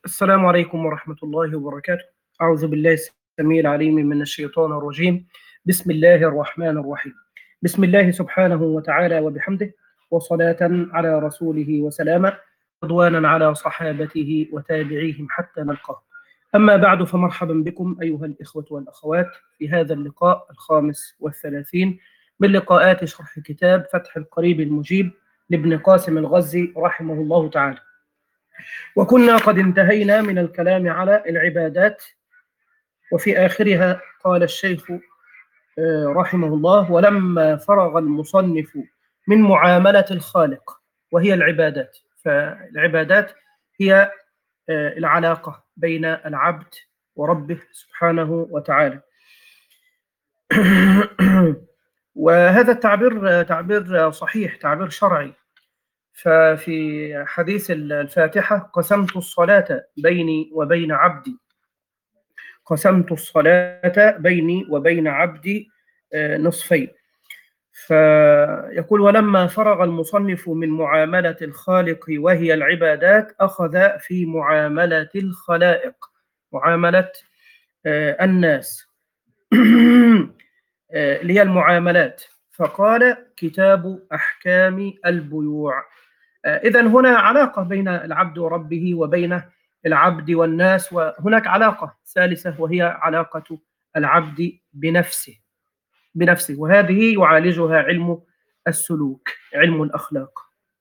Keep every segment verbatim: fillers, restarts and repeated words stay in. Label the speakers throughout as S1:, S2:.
S1: السلام عليكم ورحمة الله وبركاته. أعوذ بالله السميع العليم من الشيطان الرجيم. بسم الله الرحمن الرحيم. بسم الله سبحانه وتعالى وبحمده، وصلاة على رسوله وسلاما، رضوانا على صحابته وتابعيهم حتى نلقاه. أما بعد، فمرحبا بكم أيها الإخوة والأخوات في هذا اللقاء الخامس والثلاثين من لقاءات شرح كتاب فتح القريب المجيب لابن قاسم الغزي رحمه الله تعالى. وكنا قد انتهينا من الكلام على العبادات، وفي آخرها قال الشيخ رحمه الله: ولما فرغ المصنف من معاملة الخالق وهي العبادات، فالعبادات هي العلاقة بين العبد وربه سبحانه وتعالى. وهذا التعبير تعبير صحيح، تعبير شرعي. ففي حديث الفاتحة: قسمت الصلاة بيني وبين عبدي قسمت الصلاة بيني وبين عبدي نصفين. فيقول: ولما فرغ المصنف من معاملة الخالق وهي العبادات، أخذ في معاملة الخلائق، معاملة الناس اللي هي المعاملات، فقال: كتاب أحكام البيوع. إذن هنا علاقة بين العبد وربه وبين العبد والناس، وهناك علاقة ثالثة وهي علاقة العبد بنفسه بنفسه وهذه يعالجها علم السلوك، علم الأخلاق.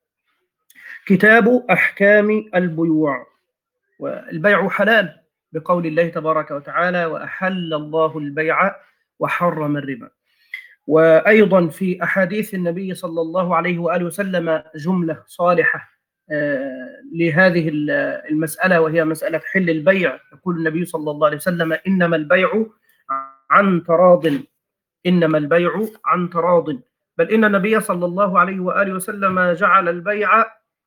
S1: كتاب أحكام البيوع. والبيع حلال بقول الله تبارك وتعالى: وأحل الله البيع وحرم الربا. وأيضا في أحاديث النبي صلى الله عليه وآله وسلم جملة صالحة لهذه المسألة، وهي مسألة حل البيع. يقول النبي صلى الله عليه وسلم: إنما البيع عن تراض إنما البيع عن تراض بل إن النبي صلى الله عليه وآله وسلم جعل البيع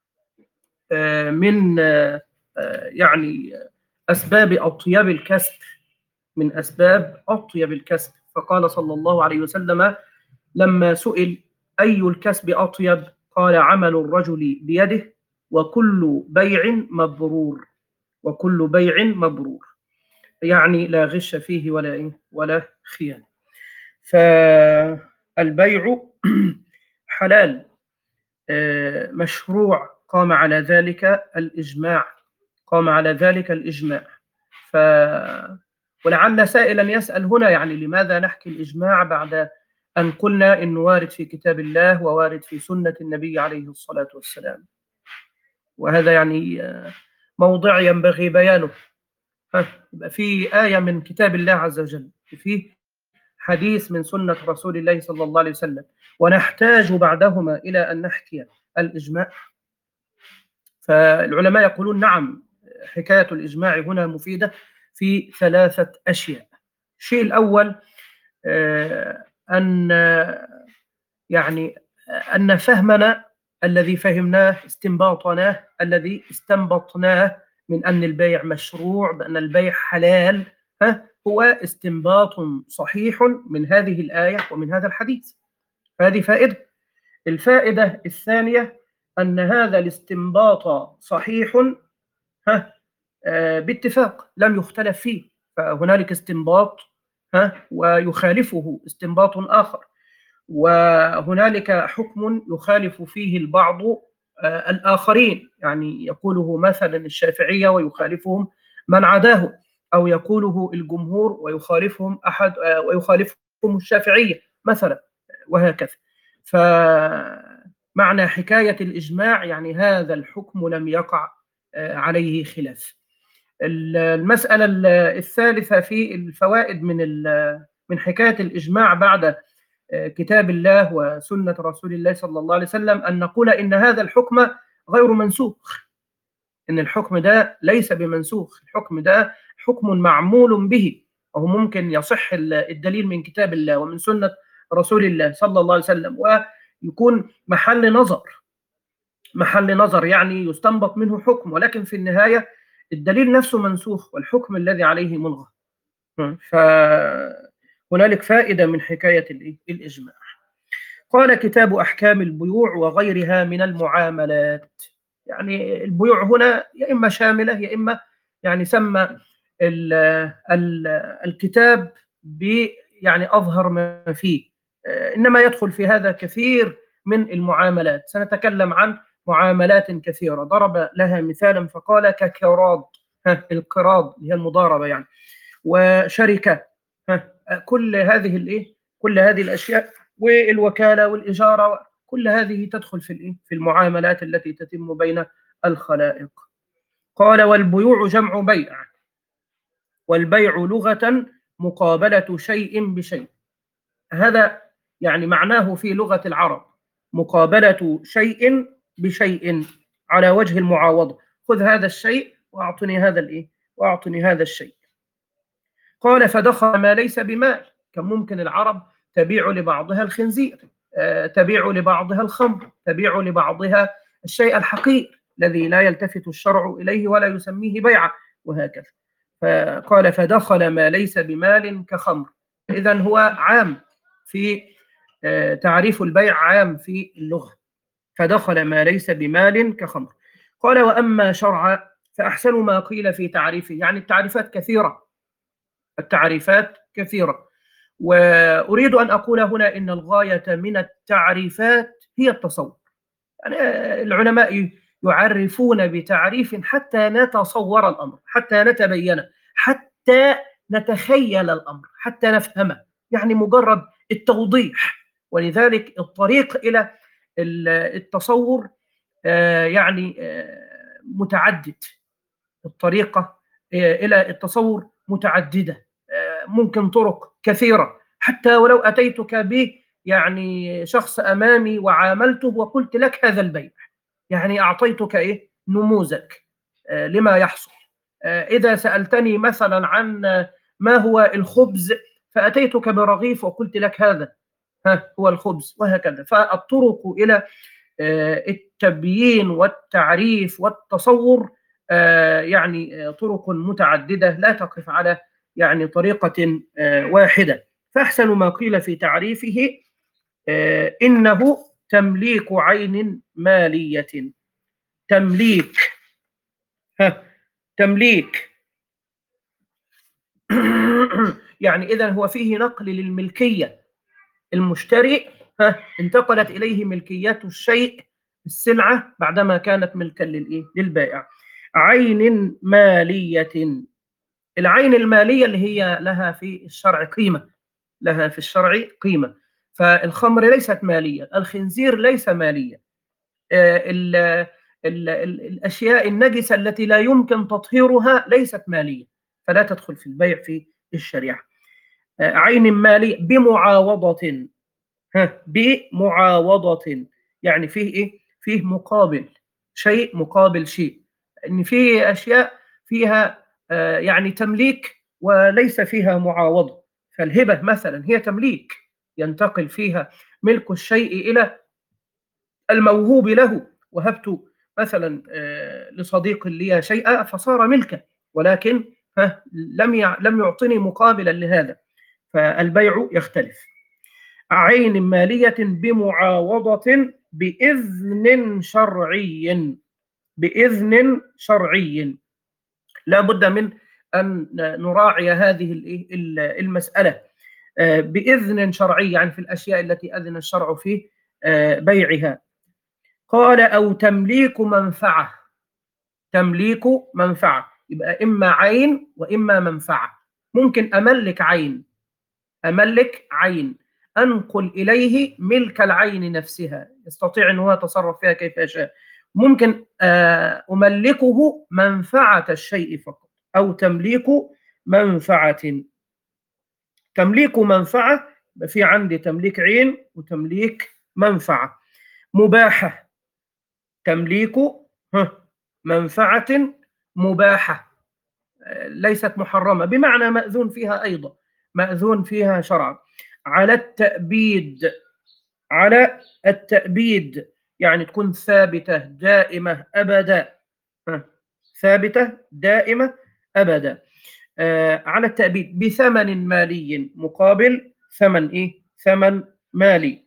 S1: من يعني أسباب أطيب الكسب من أسباب أطيب الكسب فقال صلى الله عليه وسلم لما سئل: أي الكسب أطيب؟ قال: عمل الرجل بيده، وكل بيع مبرور وكل بيع مبرور يعني لا غش فيه ولا إيه ولا خيانة. فالبيع حلال مشروع، قام على ذلك الإجماع قام على ذلك الإجماع ف ولعل سائلا يسأل هنا: يعني لماذا نحكي الإجماع بعد أن قلنا إنه وارد في كتاب الله ووارد في سنة النبي عليه الصلاة والسلام؟ وهذا يعني موضع ينبغي بيانه. في آية من كتاب الله عز وجل، في حديث من سنة رسول الله صلى الله عليه وسلم، ونحتاج بعدهما إلى أن نحكي الإجماع. فالعلماء يقولون: نعم، حكاية الإجماع هنا مفيدة في ثلاثة أشياء. الشيء الأول أن يعني أن فهمنا الذي فهمناه، استنباطنا الذي استنبطناه من أن البيع مشروع، بأن البيع حلال، هو استنباط صحيح من هذه الآية ومن هذا الحديث. هذه فائدة. الفائدة الثانية أن هذا الاستنباط صحيح باتفاق لم يختلف فيه، فهنالك استنباط ويخالفه استنباط آخر، وهنالك حكم يخالف فيه البعض الآخرين، يعني يقوله مثلا الشافعية ويخالفهم من عداه، أو يقوله الجمهور ويخالفهم أحد ويخالفهم الشافعية مثلا، وهكذا. فمعنى حكاية الإجماع يعني هذا الحكم لم يقع عليه خلاف. المسألة الثالثة في الفوائد من من حكاية الإجماع بعد كتاب الله وسنة رسول الله صلى الله عليه وسلم، أن نقول إن هذا الحكم غير منسوخ، إن الحكم ده ليس بمنسوخ، الحكم ده حكم معمول به، وهو ممكن يصح الدليل من كتاب الله ومن سنة رسول الله صلى الله عليه وسلم، ويكون محل نظر محل نظر يعني يستنبط منه حكم، ولكن في النهاية الدليل نفسه منسوخ والحكم الذي عليه ملغى. فهنالك فائدة من حكاية الإجماع. قال: كتاب أحكام البيوع وغيرها من المعاملات. يعني البيوع هنا يا إما شاملة يا إما يعني سمى ال ال الكتاب ب يعني أظهر ما فيه، إنما يدخل في هذا كثير من المعاملات. سنتكلم عن معاملات كثيرة، ضرب لها مثالا فقال كقراض، القراض هي المضاربة يعني، وشركة، كل هذه الايه كل هذه الاشياء، والوكاله والاجاره، كل هذه تدخل في الايه في المعاملات التي تتم بين الخلائق. قال والبيوع جمع بيع، والبيع لغة مقابلة شيء بشيء. هذا يعني معناه في لغة العرب مقابلة شيء بشيء على وجه المعاوضة، خذ هذا الشيء واعطني هذا الايه واعطني هذا الشيء. قال فدخل ما ليس بمال، كان ممكن العرب تبيع لبعضها الخنزير، تبيع لبعضها الخمر، تبيع لبعضها الشيء الحقير الذي لا يلتفت الشرع إليه ولا يسميه بيعا، وهكذا. فقال فدخل ما ليس بمال كخمر. إذن هو عام في تعريف البيع، عام في اللغة. فدخل ما ليس بمال كخمر. قال وأما شرعا فأحسن ما قيل في تعريفه، يعني التعريفات كثيرة، التعريفات كثيرة، وأريد أن أقول هنا إن الغاية من التعريفات هي التصور. يعني العلماء يعرفون بتعريف حتى نتصور الأمر، حتى نتبينه، حتى نتخيل الأمر، حتى نفهمه، يعني مجرد التوضيح. ولذلك الطريق إلى التصور يعني متعدد، الطريقة إلى التصور متعددة، ممكن طرق كثيرة. حتى ولو أتيتك ب يعني شخص أمامي وعاملته وقلت لك هذا البيع، يعني أعطيتك إيه نموذج لما يحصل. إذا سألتني مثلا عن ما هو الخبز فأتيتك برغيف وقلت لك هذا ها هو الخبز، وهكذا. فالطرق إلى التبيين والتعريف والتصور يعني طرق متعددة، لا تقف على يعني طريقة واحدة. فأحسن ما قيل في تعريفه إنه تمليك عين مالية. تمليك، ها تمليك يعني إذن هو فيه نقل للملكية. المشتري ها انتقلت إليه ملكية الشيء، السلعة، بعدما كانت ملكا للإيه للبائع. عين مالية، العين المالية اللي هي لها في الشرع قيمة، لها في الشرع قيمة. فالخمر ليست مالية، الخنزير ليس مالية، ال ال ال الأشياء النجسة التي لا يمكن تطهيرها ليست مالية، فلا تدخل في البيع في الشريعة. عين مالية بمعاوضة، ها بمعاوضة يعني فيه إيه؟ فيه مقابل شيء مقابل شيء، إن فيه أشياء فيها آه يعني تمليك وليس فيها معاوضة. فالهبة مثلا هي تمليك، ينتقل فيها ملك الشيء إلى الموهوب له. وهبت مثلا آه لصديق لي شيئا فصار ملكا، ولكن ها لم لم يعطني مقابلا لهذا. فالبيع يختلف. عين مالية بمعاوضة بإذن شرعي، بإذن شرعي. لا بد من أن نراعي هذه المسألة، بإذن شرعي يعني في الأشياء التي أذن الشرع في بيعها. قال أو تمليك منفعة. تمليك منفعة يبقى إما عين وإما منفعة. ممكن أملك عين، أملك عين أنقل إليه ملك العين نفسها، يستطيع أن هو يتصرف فيها كيف يشاء. ممكن أملكه منفعة الشيء فقط، أو تمليك منفعة. تمليك منفعة في عندي تمليك عين وتمليك منفعة. مباحة، تمليك منفعة مباحة ليست محرمة، بمعنى مأذون فيها أيضا، مأذون فيها شرعا. على التأبيد، على التأبيد يعني تكون ثابتة دائمة أبدا، ثابتة دائمة أبدا. آه على التأبيد بثمن مالي مقابل ثمن إيه؟ ثمن مالي.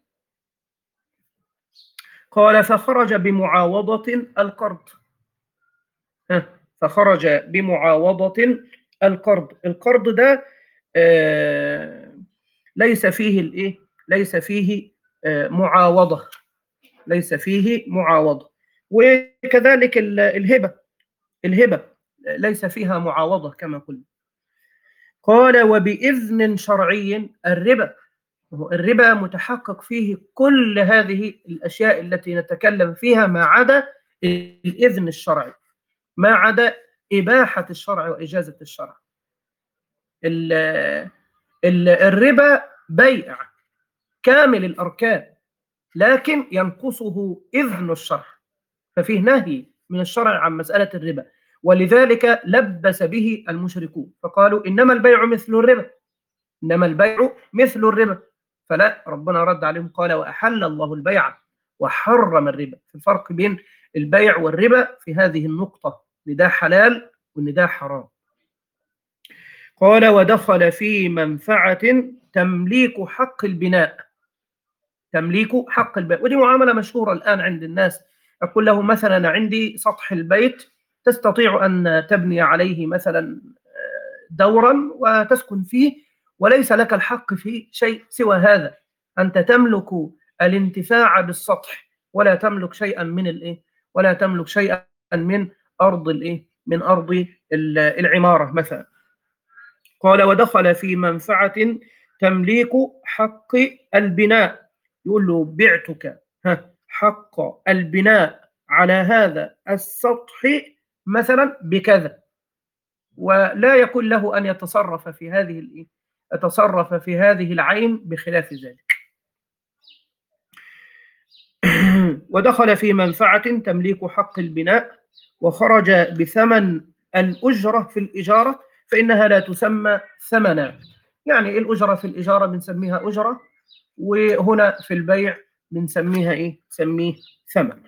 S1: قال فخرج بمعاوضة القرض. فخرج بمعاوضة القرض. القرض ده آه ليس فيه الايه ليس فيه آه معاوضة ليس فيه معاوضة. وكذلك الهبة الهبة ليس فيها معاوضة كما قلنا. قال وبإذن شرعي الربا. الربا متحقق فيه كل هذه الأشياء التي نتكلم فيها ما عدا الإذن الشرعي، ما عدا إباحة الشرع وإجازة الشرع. ال ال الربا بيع كامل الأركان، لكن ينقصه إذن الشرع، ففيه نهي من الشرع عن مسألة الربا، ولذلك لبس به المشركون فقالوا إنما البيع مثل الربا، إنما البيع مثل الربا. فلا، ربنا رد عليهم قال وأحل الله البيع وحرم الربا. في الفرق بين البيع والربا في هذه النقطة، إن ده حلال وإن ده حرام. قال ودخل في منفعة تمليك حق البناء. تمليك حق البناء، ودي معاملة مشهورة الآن عند الناس. أقول له مثلا عندي سطح البيت تستطيع أن تبني عليه مثلا دورا وتسكن فيه، وليس لك الحق في شيء سوى هذا. أنت تملك الانتفاع بالسطح ولا تملك شيئا من الإيه ولا تملك شيئا من أرض الإيه من أرض العمارة مثلا. قال ودخل في منفعة تمليك حق البناء، يقول له بعتك حق البناء على هذا السطح مثلا بكذا، ولا يكون له أن يتصرف في هذه الإيه يتصرف في هذه العين بخلاف ذلك. ودخل في منفعة تمليك حق البناء وخرج بثمن الأجرة في الإجارة، فإنها لا تسمى ثمنا. يعني الأجرة في الإجارة بنسميها أجرة، وهنا في البيع بنسميها إيه؟ سميه ثمن.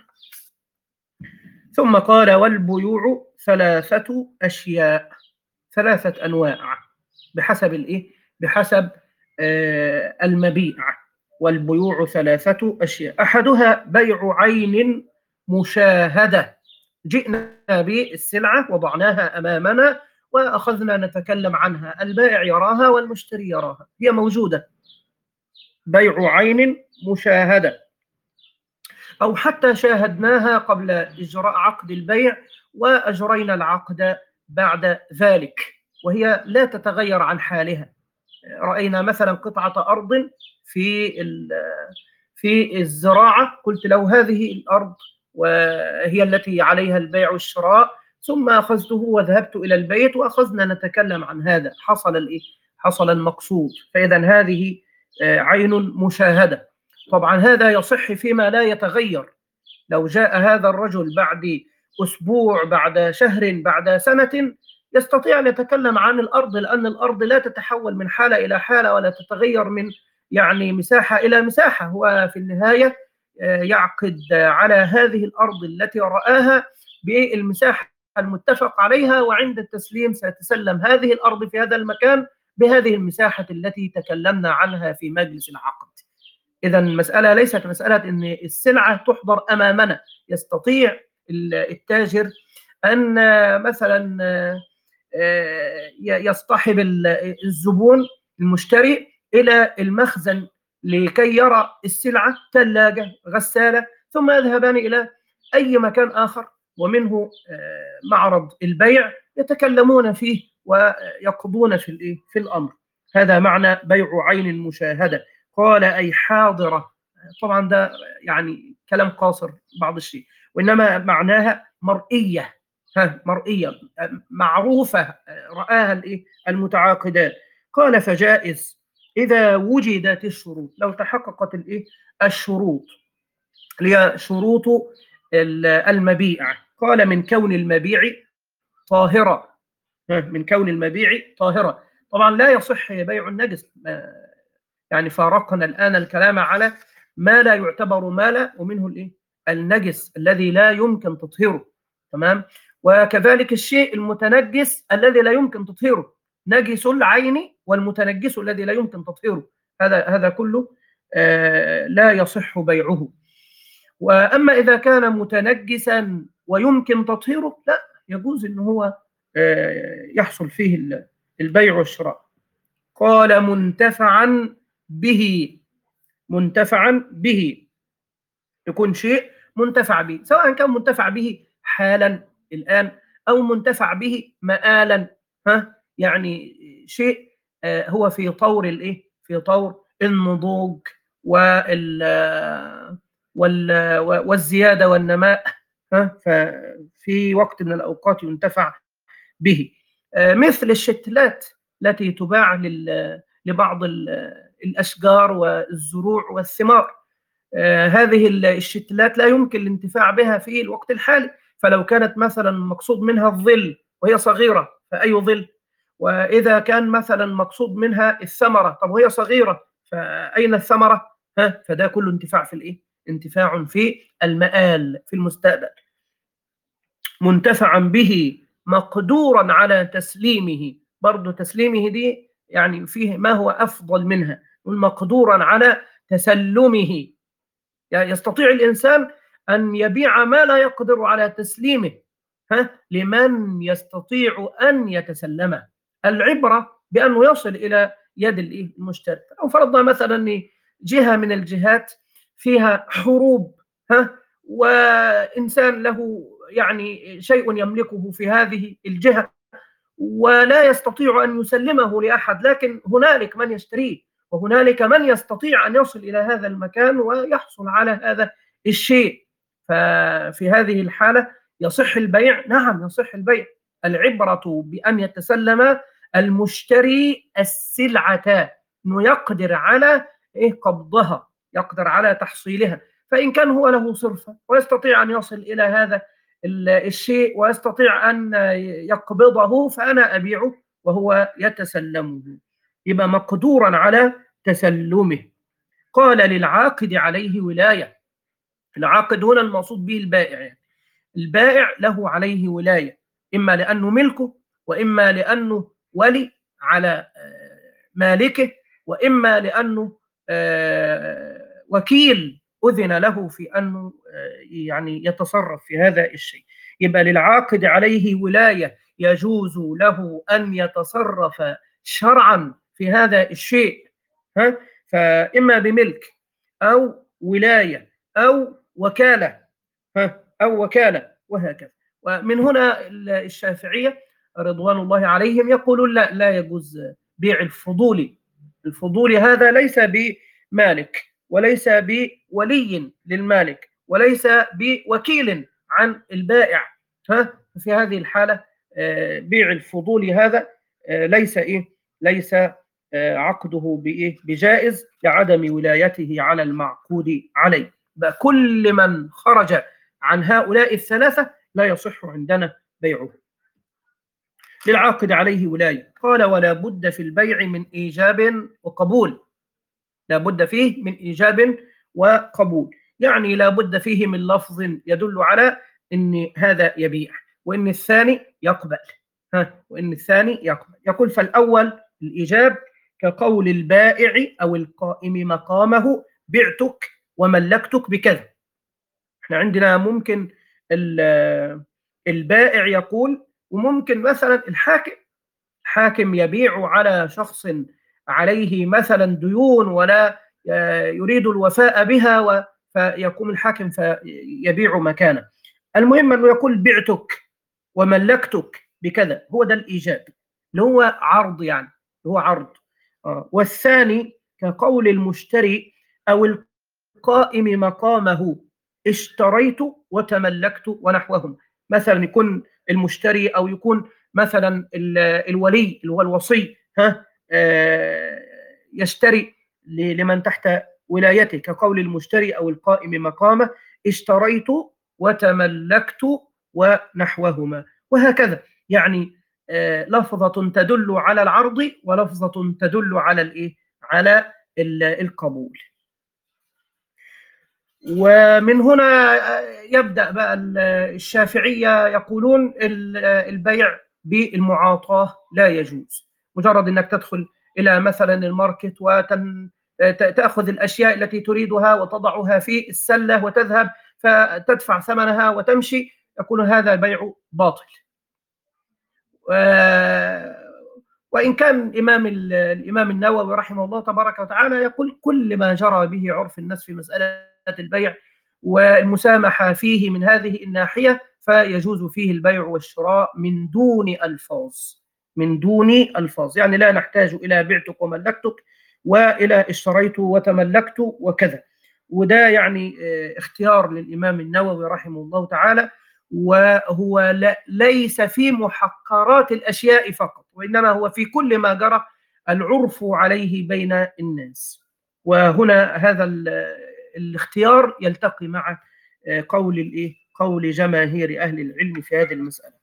S1: ثم قال والبيوع ثلاثة أشياء، ثلاثة أنواع بحسب الإيه؟ بحسب آه المبيع. والبيوع ثلاثة أشياء، أحدها بيع عين مشاهدة. جئنا بالسلعة وضعناها أمامنا وأخذنا نتكلم عنها، البائع يراها والمشتري يراها، هي موجودة. بيع عين مشاهدة، أو حتى شاهدناها قبل إجراء عقد البيع وأجرينا العقد بعد ذلك وهي لا تتغير عن حالها. رأينا مثلا قطعة أرض في في الزراعة، قلت له هذه الأرض وهي التي عليها البيع والشراء، ثم أخذته وذهبت إلى البيت وأخذنا نتكلم عن هذا، حصل الإيه؟ حصل المقصود. فإذا هذه عين مشاهدة. طبعا هذا يصح فيما لا يتغير. لو جاء هذا الرجل بعد أسبوع بعد شهر بعد سنة يستطيع أن يتكلم عن الأرض، لأن الأرض لا تتحول من حالة إلى حالة ولا تتغير من يعني مساحة إلى مساحة. هو في النهاية يعقد على هذه الأرض التي رآها بالمساحة المتفق عليها، وعند التسليم سيتسلم هذه الأرض في هذا المكان بهذه المساحة التي تكلمنا عنها في مجلس العقد. إذا المسألة ليست مسألة أن السلعة تحضر أمامنا. يستطيع التاجر أن مثلا يصطحب الزبون المشتري إلى المخزن لكي يرى السلعة، ثلاجة، غسالة، ثم يذهبان إلى أي مكان آخر ومنه معرض البيع يتكلمون فيه ويقضون في في الأمر. هذا معنى بيع عين المشاهدة. قال أي حاضرة. طبعا ده يعني كلام قاصر بعض الشيء، وإنما معناها مرئية، ها مرئية معروفة رآها المتعاقدان. قال فجائز إذا وجدت الشروط، لو تحققت الإيه الشروط، هي شروط المبيع. قال من كون المبيع طاهرة، من كون المبيع طاهرة. طبعا لا يصح بيع النجس، يعني فارقنا الآن الكلام على ما لا يعتبر مالا، ومنه الإيه النجس الذي لا يمكن تطهيره. تمام. وكذلك الشيء المتنجس الذي لا يمكن تطهيره، نجس العين والمتنجس الذي لا يمكن تطهيره، هذا هذا كله آه لا يصح بيعه. وأما إذا كان متنجسا ويمكن تطهيره لا، يجوز ان هو يحصل فيه البيع والشراء. قال منتفعا به، منتفعا به يكون شيء منتفع به، سواء كان منتفع به حالا الآن أو منتفع به مآلا، ها يعني شيء هو في طور الايه في طور النضوج وال والزيادة والنماء، ها ففي وقت من الأوقات ينتفع به، مثل الشتلات التي تباع لبعض الأشجار والزروع والثمار. هذه الشتلات لا يمكن الانتفاع بها في الوقت الحالي، فلو كانت مثلا مقصود منها الظل وهي صغيرة فأي ظل؟ وإذا كان مثلا مقصود منها الثمرة، طب وهي صغيرة فأين الثمرة؟ ها فده كله انتفاع في الإيه؟ انتفاع في المآل في المستقبل. منتفعا به مقدورا على تسليمه، برضه تسليمه دي يعني فيه ما هو أفضل منها، مقدورا على تسلمه، يعني يستطيع الإنسان أن يبيع ما لا يقدر على تسليمه، ها لمن يستطيع أن يتسلمه. العبرة بأنه يصل إلى يد المشتري. أو فرضنا مثلا أن جهة من الجهات فيها حروب، ها وإنسان له يعني شيء يملكه في هذه الجهة ولا يستطيع أن يسلمه لأحد، لكن هنالك من يشتريه وهنالك من يستطيع أن يصل إلى هذا المكان ويحصل على هذا الشيء، ففي هذه الحالة يصح البيع؟ نعم يصح البيع. العبرة بأن يتسلم المشتري السلعة، أنه يقدر على إيه قبضها، يقدر على تحصيلها، فإن كان هو له صرفة ويستطيع أن يصل إلى هذا الشيء ويستطيع أن يقبضه فأنا أبيعه وهو يتسلمه، يبقى مقدورا على تسلمه. قال للعاقد عليه ولاية. العاقد هنا المقصود به البائع، يعني البائع له عليه ولاية، إما لأنه ملكه وإما لأنه ولي على مالكه وإما لأنه وكيل أذن له في أنه يعني يتصرف في هذا الشيء. يبقى للعاقد عليه ولاية، يجوز له أن يتصرف شرعا في هذا الشيء، ها فإما بملك أو ولاية أو وكالة، ها أو وكالة وهكذا. ومن هنا الشافعية رضوان الله عليهم يقولون لا لا يجوز بيع الفضولي. الفضولي هذا ليس بمالك وليس بولي للمالك وليس بوكيل عن البائع، ها في هذه الحالة بيع الفضولي هذا ليس إيه ليس عقده بإيه بجائز لعدم ولايته على المعقود عليه. بقى كل من خرج عن هؤلاء الثلاثة لا يصح عندنا بيعه. للعاقد عليه ولاية. قال ولا بد في البيع من إيجاب وقبول، لا بد فيه من إيجاب وقبول، يعني لا بد فيه من لفظ يدل على أن هذا يبيع وأن الثاني يقبل، ها وأن الثاني يقبل. يقول فالأول الإيجاب كقول البائع أو القائم مقامه بعتك وملكتك بكذا. احنا عندنا ممكن البائع يقول، وممكن مثلا الحاكم حاكم يبيع على شخص عليه مثلا ديون ولا يريد الوفاء بها فيقوم الحاكم فيبيع مكانه. المهم انه يقول بعتك وملكتك بكذا، هو ده الايجاب اللي هو عرض، يعني هو عرض. آه. والثاني كقول المشتري او القائم مقامه اشتريت وتملكت ونحوهم. مثلا يكون المشتري او يكون مثلا الولي اللي هو الوصي، ها آه يشتري لمن تحت ولايته كقول المشتري او القائم مقامه اشتريت وتملكت ونحوهما، وهكذا. يعني آه لفظة تدل على العرض ولفظة تدل على الايه على القبول. ومن هنا يبدأ بقى الشافعية يقولون البيع بالمعاطاة لا يجوز. مجرد أنك تدخل إلى مثلا الماركت وتأخذ الأشياء التي تريدها وتضعها في السلة وتذهب فتدفع ثمنها وتمشي، يقول هذا بيع باطل، وإن كان الإمام الإمام النووي رحمه الله تبارك وتعالى يقول كل ما جرى به عرف الناس في مسألة البيع والمسامحة فيه من هذه الناحية فيجوز فيه البيع والشراء من دون ألفاظ، من دون ألفاظ، يعني لا نحتاج إلى بعتك وملكتك وإلى اشتريت وتملكت وكذا. وده يعني اختيار للإمام النووي رحمه الله تعالى، وهو لا ليس في محقرات الأشياء فقط، وإنما هو في كل ما جرى العرف عليه بين الناس. وهنا هذا الاختيار يلتقي مع قول الايه قول جماهير أهل العلم في هذه المسألة.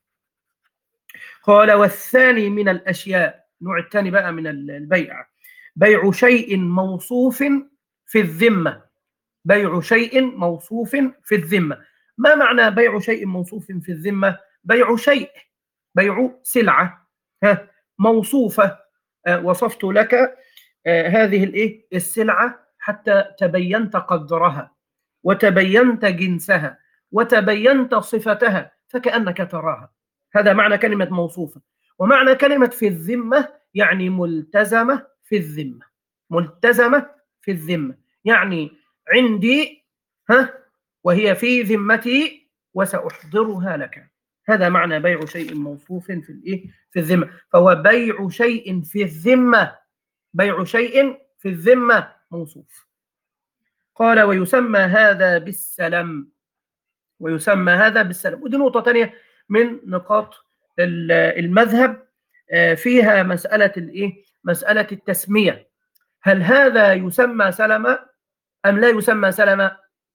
S1: قال والثاني من الأشياء، النوع الثاني بقى من البيع، بيع شيء موصوف في الذمة. بيع شيء موصوف في الذمة. ما معنى بيع شيء موصوف في الذمة؟ بيع شيء، بيع سلعة موصوفة، وصفت لك هذه الايه السلعة حتى تبينت قدرها وتبينت جنسها وتبينت صفتها فكأنك تراها. هذا معنى كلمة موصوفة. ومعنى كلمة في الذمة يعني ملتزمة في الذمة، ملتزمة في الذمة، يعني عندي ها وهي في ذمتي وسأحضرها لك. هذا معنى بيع شيء موصوف في الايه في الذمة. فهو بيع شيء في الذمة، بيع شيء في الذمة موصوف. قال ويسمى هذا بالسلم، ويسمى هذا بالسلم. ودي نقطة ثانية من نقاط المذهب فيها مسألة الايه مسألة التسمية. هل هذا يسمى سلمة أم لا يسمى سلمة؟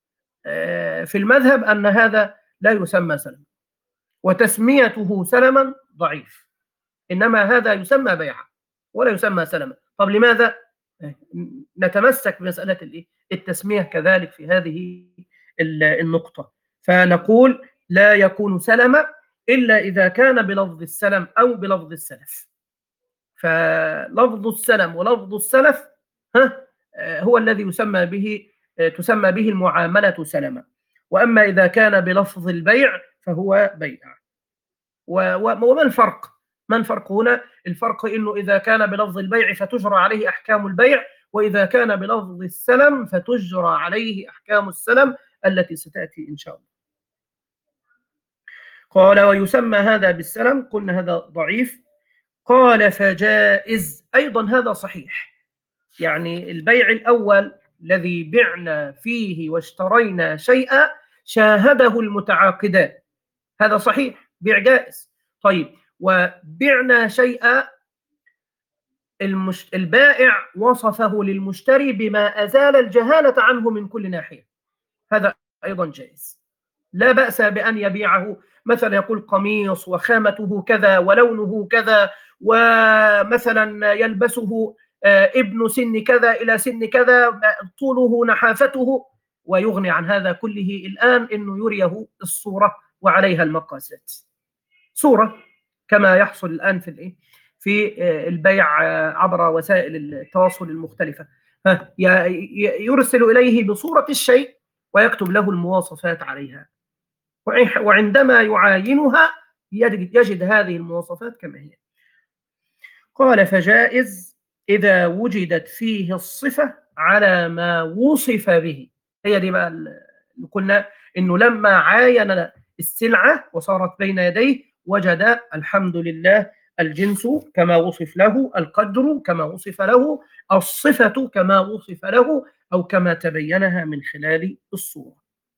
S1: في المذهب أن هذا لا يسمى سلمة، وتسميته سلما ضعيف، إنما هذا يسمى بيعا ولا يسمى سلما. طب لماذا؟ نتمسك بمسألة التسمية كذلك في هذه النقطة، فنقول لا يكون سلما إلا إذا كان بلفظ السلم أو بلفظ السلف. فلفظ السلم ولفظ السلف ها هو الذي يسمى به تسمى به المعاملة سلما. وأما إذا كان بلفظ البيع فهو بيع. وما الفرق؟ ما الفرق هنا؟ الفرق إنه إذا كان بلفظ البيع فتجرى عليه أحكام البيع، وإذا كان بلفظ السلم فتجرى عليه أحكام السلم التي ستأتي إن شاء الله. قال ويسمى هذا بالسلم، قلنا هذا ضعيف. قال فجائز، أيضا هذا صحيح. يعني البيع الأول الذي بعنا فيه واشترينا شيئا شاهده المتعاقدان، هذا صحيح، بيع جائز. طيب وبعنا شيئا المش... البائع وصفه للمشتري بما أزال الجهالة عنه من كل ناحية، هذا أيضا جائز. لا بأس بأن يبيعه، مثلا يقول قميص وخامته كذا ولونه كذا ومثلا يلبسه ابن سن كذا إلى سن كذا، طوله نحافته، ويغني عن هذا كله الآن إنه يريه الصورة وعليها المقاسات، صورة كما يحصل الآن في الإيه في البيع عبر وسائل التواصل المختلفة. يرسل إليه بصورة الشيء ويكتب له المواصفات عليها، وعندما يعاينها يجد, يجد هذه المواصفات كما هي. قال فجائز إذا وجدت فيه الصفة على ما وصف به. هي دي بقى اللي قلنا إنه لما عاين السلعة وصارت بين يديه وجد الحمد لله الجنس كما وصف له، القدر كما وصف له، الصفة كما وصف له أو كما تبينها من خلال الصورة.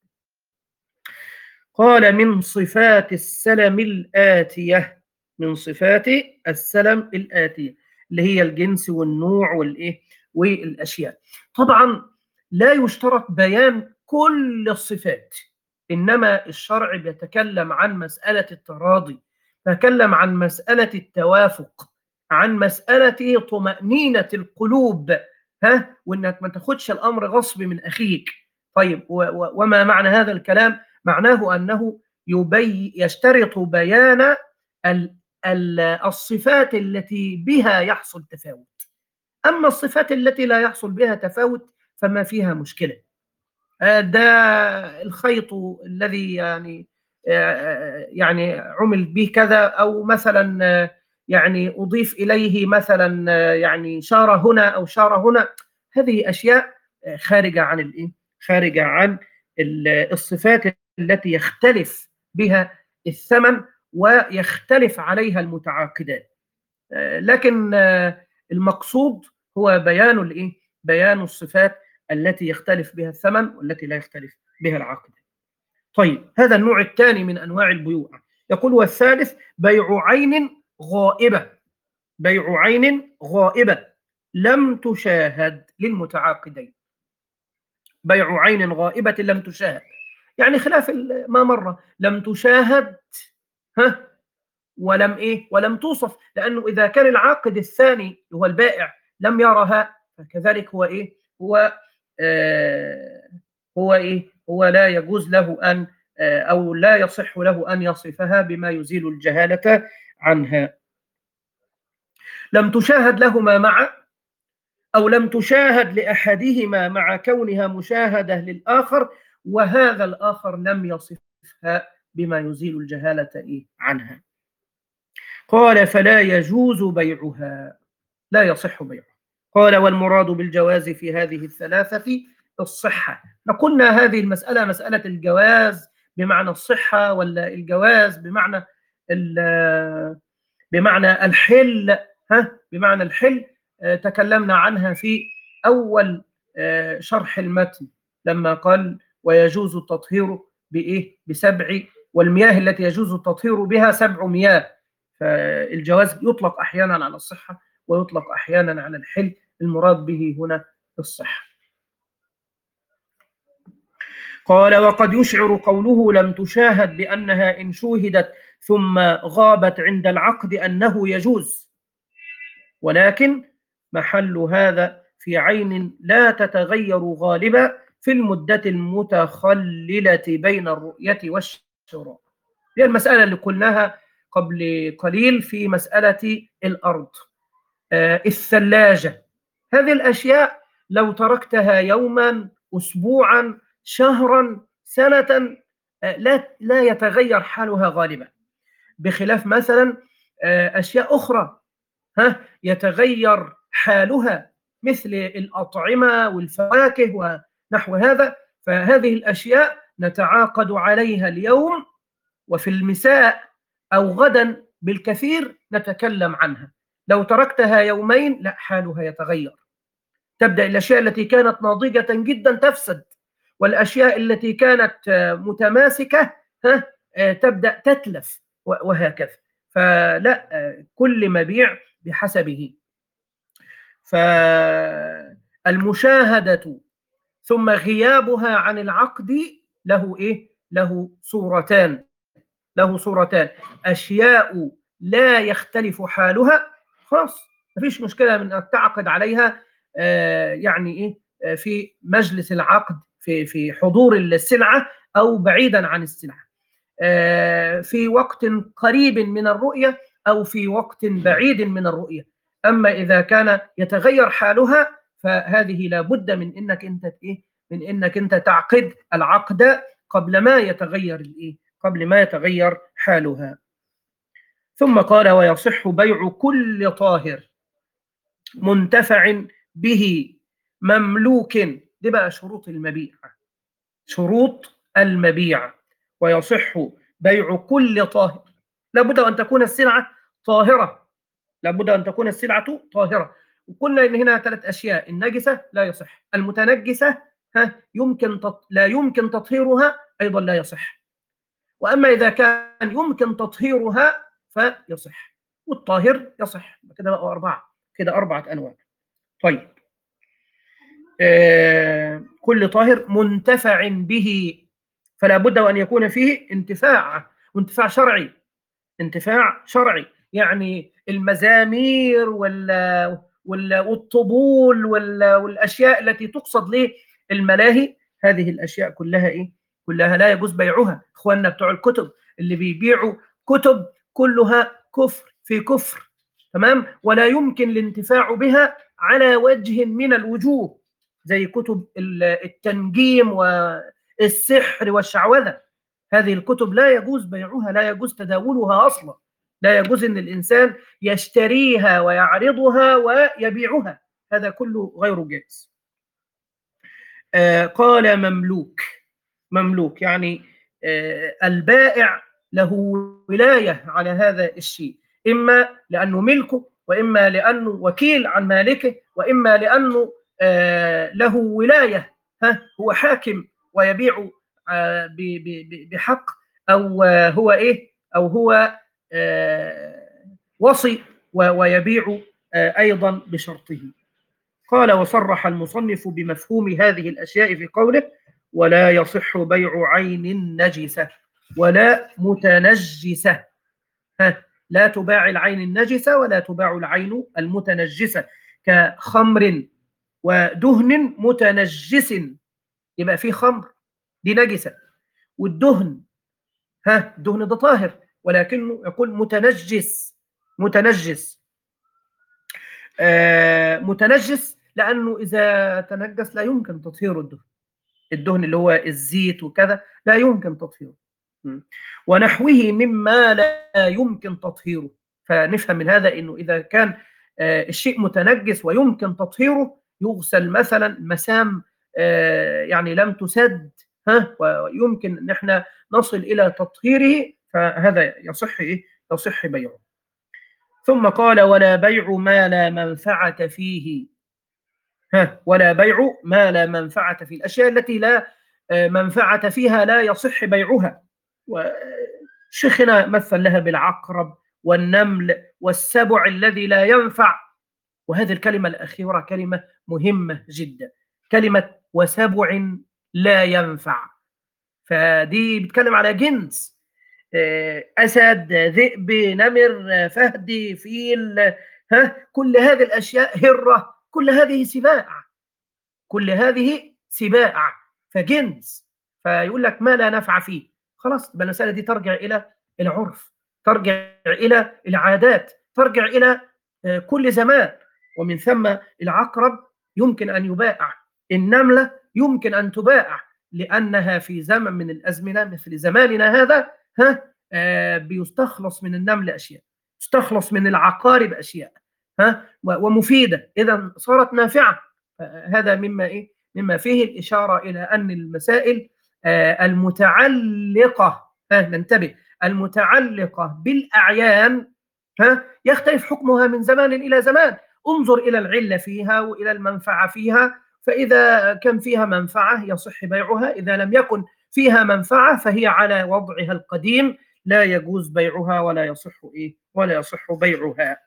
S1: قال من صفات السلم الآتية، من صفات السلم الآتية اللي هي الجنس والنوع والإيه والأشياء. طبعا لا يشترط بيان كل الصفات، إنما الشرع بيتكلم عن مسألة التراضي، يتكلم عن مسألة التوافق، عن مسألة طمأنينة القلوب، ها وإنك ما تاخدش الأمر غصب من أخيك. طيب وما معنى هذا الكلام؟ معناه أنه يبي يشترط بيان ال ال الصفات التي بها يحصل تفاوت. أما الصفات التي لا يحصل بها تفاوت فما فيها مشكلة. ده الخيط الذي يعني يعني عمل به كذا، أو مثلا يعني أضيف إليه مثلا يعني شار هنا أو شار هنا. هذه أشياء خارجة عن الإيه؟ خارجة عن الصفات التي يختلف بها الثمن ويختلف عليها المتعاقدان. لكن المقصود هو بيان الإيه؟ بيان الصفات التي يختلف بها الثمن والتي لا يختلف بها العقد. طيب، هذا النوع الثاني من أنواع البيوع. يقول والثالث بيع عين غائبة. بيع عين غائبة لم تشاهد للمتعاقدين. بيع عين غائبة لم تشاهد، يعني خلاف ما مر، لم تشاهد ها ولم إيه ولم توصف، لأنه إذا كان العاقد الثاني هو البائع لم يرها، فكذلك هو إيه هو آه هو إيه هو لا يجوز له أن آه أو لا يصح له أن يصفها بما يزيل الجهالة عنها. لم تشاهد لهما معا، أو لم تشاهد لأحدهما مع كونها مشاهدة للآخر، وهذا الآخر لم يصفها بما يزيل الجهالة إيه عنها. قال فلا يجوز بيعها، لا يصح بيعها. قال والمراد بالجواز في هذه الثلاثة الصحة. قلنا هذه المسألة مسألة الجواز بمعنى الصحة، ولا الجواز بمعنى بمعنى الحل ها بمعنى الحل تكلمنا عنها في أول شرح المتن لما قال ويجوز التطهير بإيه بسبع، والمياه التي يجوز التطهير بها سبع مياه. فالجواز يطلق أحيانا على الصحة ويطلق أحيانا على الحل، المراد به هنا الصحة. قال وقد يشعر قوله لم تشاهد بأنها إن شوهدت ثم غابت عند العقد أنه يجوز، ولكن محل هذا في عين لا تتغير غالبا في المدة المتخللة بين الرؤية والشراء. هي المسألة اللي قلناها قبل قليل في مسألة الأرض. آه الثلاجة، هذه الأشياء لو تركتها يوما أسبوعا شهرا سنة آه لا لا يتغير حالها غالبا، بخلاف مثلا آه أشياء أخرى ها يتغير حالها مثل الأطعمة والفواكه ونحو هذا. فهذه الأشياء نتعاقد عليها اليوم، وفي المساء أو غدا بالكثير نتكلم عنها. لو تركتها يومين لا، حالها يتغير. تبدأ الأشياء التي كانت ناضجة جدا تفسد، والأشياء التي كانت متماسكة ها تبدأ تتلف، وهكذا. فلا، كل مبيع بحسبه. فالمشاهدة ثم غيابها عن العقد له إيه؟ له صورتان له صورتان أشياء لا يختلف حالها، خلاص مفيش مشكلة من أن تعقد عليها آه يعني إيه آه في مجلس العقد، في في حضور السلعة أو بعيدا عن السلعة، آه في وقت قريب من الرؤية أو في وقت بعيد من الرؤية. أما إذا كان يتغير حالها فهذه لابد من إنك أنت إيه من إنك أنت تعقد العقد قبل ما يتغير الإيه قبل ما يتغير حالها. ثم قال ويصح بيع كل طاهر منتفع به مملوك. دي بقى شروط المبيع، شروط المبيع. ويصح بيع كل طاهر، لابد أن تكون السلعة طاهرة، لابد أن تكون السلعة طاهرة. وقلنا إن هنا ثلاث أشياء: النجسة لا يصح، المتنجسة ها يمكن تط... لا يمكن تطهيرها أيضا لا يصح، وأما إذا كان يمكن تطهيرها فيصح، والطاهر يصح. كده بقوا أربعة، كده أربعة أنواع. طيب، آه كل طاهر منتفع به، فلا بد أن يكون فيه انتفاع، وانتفاع شرعي. انتفاع شرعي يعني المزامير وال والطبول والأشياء التي تقصد للملاهي، هذه الأشياء كلها إيه؟ كلها لا يجوز بيعها. إخواننا بتوع الكتب اللي بيبيعوا كتب كلها كفر في كفر، تمام، ولا يمكن الانتفاع بها على وجه من الوجوه، زي كتب التنجيم والسحر والشعوذة. هذه الكتب لا يجوز بيعها، لا يجوز تداولها أصلا، لا يجوز أن الإنسان يشتريها ويعرضها ويبيعها، هذا كله غير جائز. آه قال مملوك، مملوك يعني آه البائع له ولاية على هذا الشيء، إما لأنه ملكه، وإما لأنه وكيل عن مالكه، وإما لأنه آه له ولاية، ها هو حاكم ويبيع آه بحق، أو آه هو إيه أو هو آه وصي ويبيع آه أيضا بشرطه. قال وصرح المصنف بمفهوم هذه الأشياء في قوله ولا يصح بيع عين نجسة ولا متنجسة. ها لا تباع العين النجسة ولا تباع العين المتنجسة، كخمر ودهن متنجس، يبقى في خمر دي نجسة، والدهن ها الدهن ده طاهر ولكنه يقول متنجس، متنجس آه متنجس لأنه إذا تنجس لا يمكن تطهير الدهن، الدهن اللي هو الزيت وكذا لا يمكن تطهيره، ونحوه مما لا يمكن تطهيره. فنفهم من هذا أنه إذا كان آه الشيء متنجس ويمكن تطهيره، يغسل مثلا مسام آه يعني لم تسد، ها ويمكن أن احنا نصل إلى تطهيره، فهذا يصح إيه؟ يصح بيعه. ثم قال ولا بيع ما لا منفعة فيه، ها ولا بيع ما لا منفعة فيه، الأشياء التي لا منفعة فيها لا يصح بيعها. وشيخنا مثل لها بالعقرب والنمل والسبع الذي لا ينفع، وهذه الكلمة الأخيرة كلمة مهمة جدا، كلمة وسبع لا ينفع، فدي بتكلم على جنس، أسد، ذئب، نمر، فهد، فيل، ها كل هذه الأشياء، هرة، كل هذه سباع، كل هذه سباع فجنس، فيقول لك ما لا نفع فيه، خلاص يبقى المسألة دي ترجع إلى العرف، ترجع إلى العادات، ترجع إلى كل زمان، ومن ثم العقرب يمكن أن يباع، النملة يمكن أن تباع، لأنها في زمن من الأزمنة مثل زماننا هذا ها آه بيستخلص من النمل أشياء، يستخلص من العقارب أشياء، ها ومفيدة، إذا صارت نافعة. هذا مما إيه مما فيه الإشارة إلى أن المسائل آه المتعلقة، ها ننتبه، المتعلقة بالأعيان ها يختلف حكمها من زمان إلى زمان، انظر إلى العلة فيها وإلى المنفعة فيها، فإذا كان فيها منفعة يصح بيعها، إذا لم يكن فيها منفعة فهي على وضعها القديم لا يجوز بيعها ولا يصح إيه ولا يصح بيعها.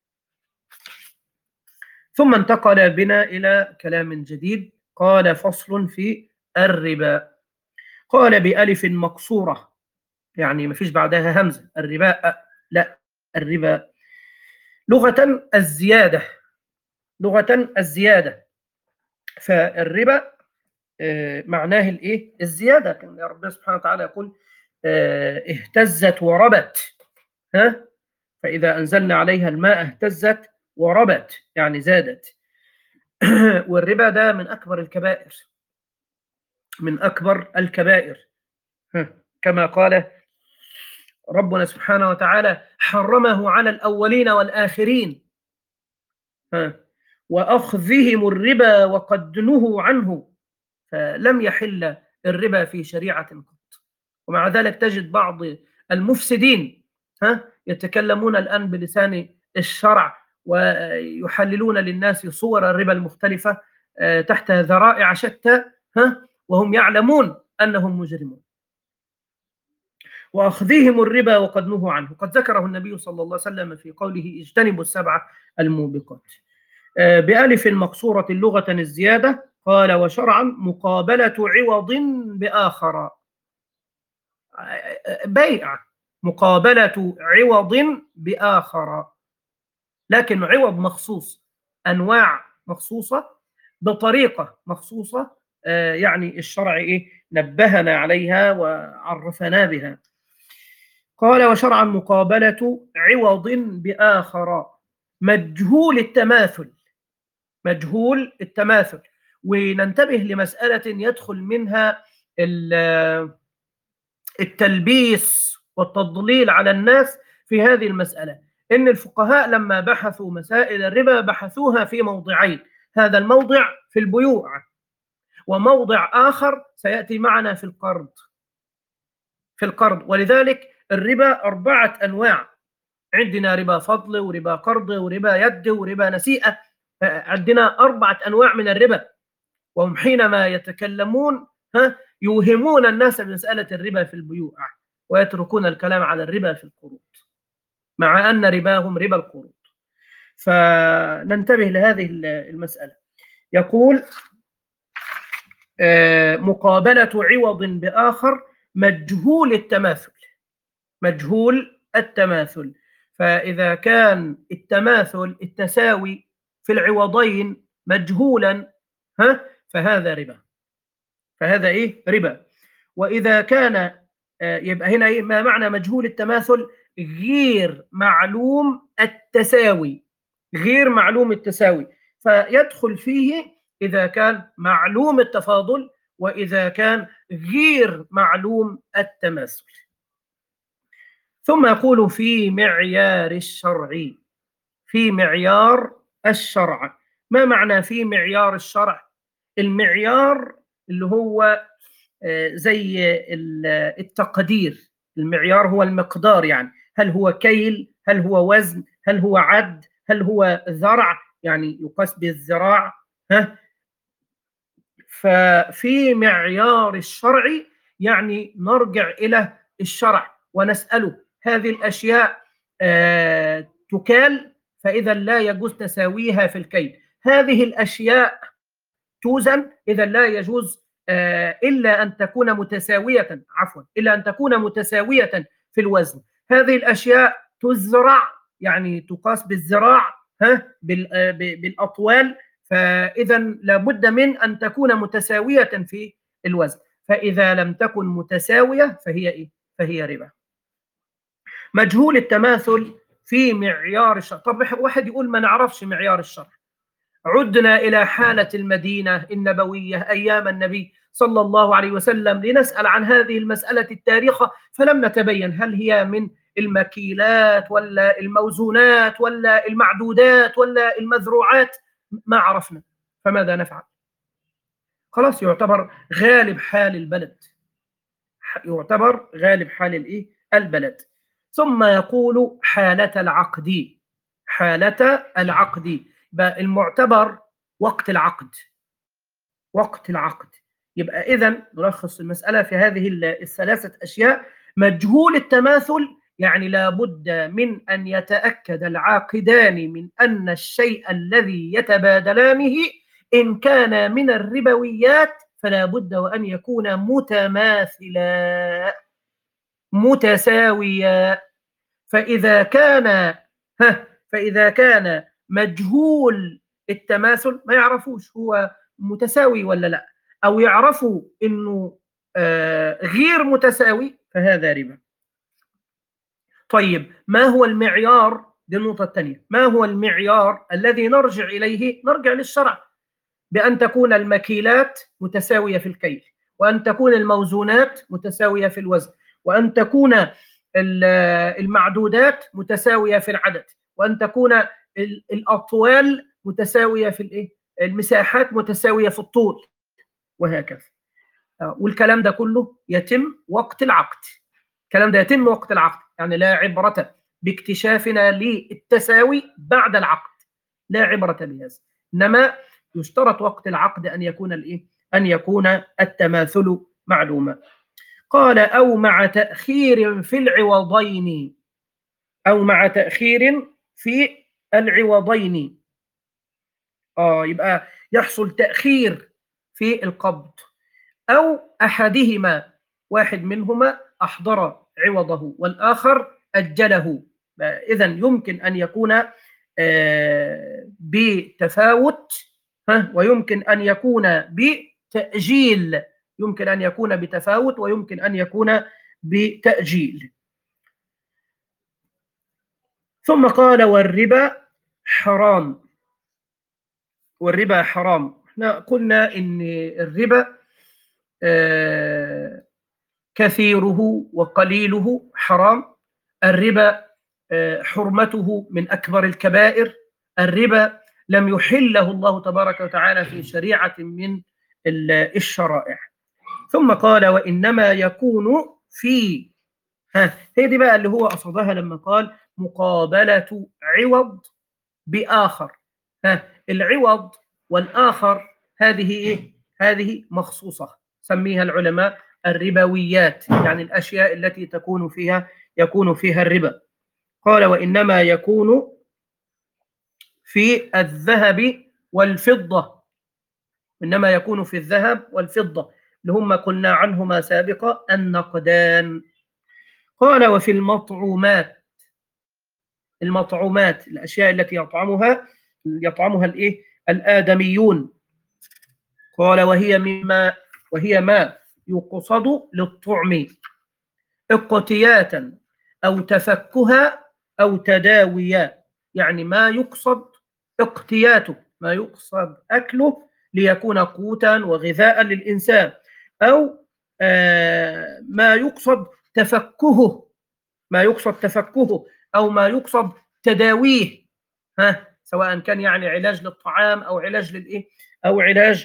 S1: ثم انتقل بنا إلى كلام جديد، قال فصل في الربا، قال بألف مقصورة، يعني ما فيش بعدها همزة، الرباء لا، الربا لغة الزيادة، لغة الزيادة، فالربا معناه الايه الزيادة، كان ربنا سبحانه وتعالى يقول اهتزت وربت، ها فإذا أنزلنا عليها الماء اهتزت وربت يعني زادت. والربا ده من أكبر الكبائر، من أكبر الكبائر، كما قال ربنا سبحانه وتعالى حرمه على الأولين والآخرين، وأخذهم الربا وقد نهوا عنه، فلم يحل الربا في شريعة قط، ومع ذلك تجد بعض المفسدين ها يتكلمون الآن بلسان الشرع ويحللون للناس صور الربا المختلفة تحت ذرائع شتى، ها وهم يعلمون أنهم مجرمون. وأخذهم الربا وقد نهوا عنه، قد ذكره النبي صلى الله عليه وسلم في قوله اجتنبوا السبعة الموبقات. بألف مقصورة لغة الزيادة، قال وشرعا مقابلة عوض بآخر، بيع، مقابلة عوض بآخر، لكن عوض مخصوص، أنواع مخصوصة بطريقة مخصوصة، يعني الشرع إيه نبهنا عليها وعرفنا بها. قال وشرعا مقابلة عوض بآخر مجهول التماثل، مجهول التماثل، وننتبه لمسألة يدخل منها التلبيس والتضليل على الناس في هذه المسألة. إن الفقهاء لما بحثوا مسائل الربا بحثوها في موضعين، هذا الموضع في البيوع، وموضع آخر سيأتي معنا في القرض في القرض ولذلك الربا أربعة أنواع، عندنا ربا فضل وربا قرض وربا يد وربا نسيئة، عندنا أربعة أنواع من الربا، وهم حينما يتكلمون ها يوهمون الناس بمسألة الربا في البيوع ويتركون الكلام على الربا في القروض، مع أن رباهم ربا القروض. فننتبه لهذه المسألة. يقول مقابلة عوض بآخر مجهول التماثل، مجهول التماثل. فإذا كان التماثل التساوي في العوضين مجهولا ها فهذا ربا، فهذا إيه ربا. وإذا كان يبقى هنا إيه ما معنى مجهول التماثل؟ غير معلوم التساوي، غير معلوم التساوي، فيدخل فيه إذا كان معلوم التفاضل وإذا كان غير معلوم التماثل. ثم يقول في معيار الشرع، في معيار الشرع. ما معنى في معيار الشرع؟ المعيار اللي هو زي التقدير، المعيار هو المقدار، يعني هل هو كيل، هل هو وزن، هل هو عد، هل هو ذرع، يعني يقاس بالذراع. ها ففي معيار الشرع يعني نرجع إلى الشرع ونسأله هذه الأشياء آه تكال، فإذا لا يجوز تساويها في الكيل. هذه الأشياء توزن، إذا لا يجوز آه إلا أن تكون متساوية، عفوا إلا أن تكون متساوية في الوزن. هذه الأشياء تزرع، يعني تقاس بالذراع ها بالأطوال، فإذا لابد من أن تكون متساوية في الوزن، فإذا لم تكن متساوية فهي إيه؟ فهي ربا. مجهول التماثل في معيار الشرع. طب واحد يقول ما نعرفش معيار الشرع. عدنا إلى حالة المدينة النبوية أيام النبي صلى الله عليه وسلم لنسأل عن هذه المسألة التاريخة، فلم نتبين هل هي من المكيلات ولا الموزونات ولا المعدودات ولا المذروعات، ما عرفنا، فماذا نفعل؟ خلاص يعتبر غالب حال البلد، يعتبر غالب حال الايه البلد. ثم يقول حالة العقد، حالة العقد يبقى المعتبر وقت العقد، وقت العقد. يبقى إذن نلخص المسألة في هذه الثلاثة أشياء. مجهول التماثل يعني لابد من أن يتأكد العاقدان من أن الشيء الذي يتبادلانه إن كان من الربويات فلا بد وأن يكون متماثلا متساويا. فإذا كان ها فإذا كان مجهول التماثل، ما يعرفوش هو متساوي ولا لا، أو يعرفوا إنه آه غير متساوي، فهذا ربا. طيب ما هو المعيار؟ دي النقطة الثانية. ما هو المعيار الذي نرجع إليه؟ نرجع للشرع، بأن تكون المكيلات متساوية في الكيل، وأن تكون الموزونات متساوية في الوزن، وأن تكون المعدودات متساوية في العدد، وأن تكون الأطوال متساوية في الإيه؟ المساحات متساوية في الطول، وهكذا. والكلام ده كله يتم وقت العقد، الكلام ده يتم وقت العقد، يعني لا عبرة باكتشافنا للتساوي بعد العقد، لا عبرة بهذا، إنما يشترط وقت العقد أن يكون الإيه؟ أن يكون التماثل معلوما. قال أو مع تأخير في العوضين، أو مع تأخير في العوضين. آه يبقى يحصل تأخير في القبض، أو أحدهما، واحد منهما أحضر عوضه والآخر أجله، إذن يمكن أن يكون آه بتفاوت، ها ويمكن أن يكون بتأجيل، يمكن أن يكون بتفاوت ويمكن أن يكون بتأجيل. ثم قال والربا حرام، والربا حرام. احنا قلنا إن الربا آه كثيره وقليله حرام. الربا حرمته من أكبر الكبائر. الربا لم يحله الله تبارك وتعالى في شريعة من الشرائع. ثم قال وإنما يكون في، ها هي دي بقى اللي هو قصدها لما قال مقابلة عوض بآخر. ها العوض والآخر هذه إيه؟ هذه مخصوصة، سميها العلماء الربويات، يعني الأشياء التي تكون فيها يكون فيها الربا. قال وإنما يكون في الذهب والفضة، إنما يكون في الذهب والفضة اللي هم قلنا عنهما سابقا النقدان. قال وفي المطعومات، المطعومات الأشياء التي يطعمها يطعمها الإيه؟ الآدميون. قال وهي مما وهي ما يقصد للطعم اقتياتا أو تفكها أو تداويا، يعني ما يقصد اقتياته، ما يقصد أكله ليكون قوتا وغذاء للإنسان، أو آه ما يقصد تفكهه، ما يقصد تفكهه أو ما يقصد تداويه، ها سواء كان يعني علاج للطعام أو علاج للإيه أو علاج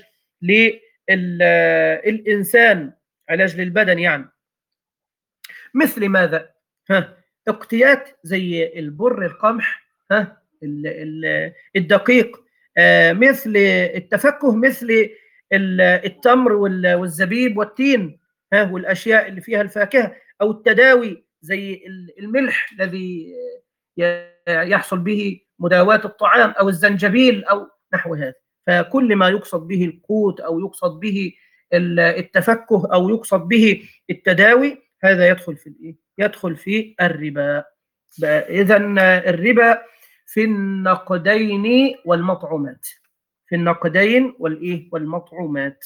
S1: للإنسان، علاج للبدن يعني. مثل ماذا؟ ها اقتيات زي البر، القمح، ها الدقيق، آه مثل التفكه مثل التمر والزبيب والتين، ها والاشياء اللي فيها الفاكهه، او التداوي زي الملح الذي يحصل به مداواة الطعام، او الزنجبيل او نحو هذا. فكل ما يقصد به القوت او يقصد به التفكه او يقصد به التداوي هذا يدخل في الايه؟ يدخل في الربا. اذا الربا في النقدين والمطعومات، في النقدين والايه؟ والمطعومات.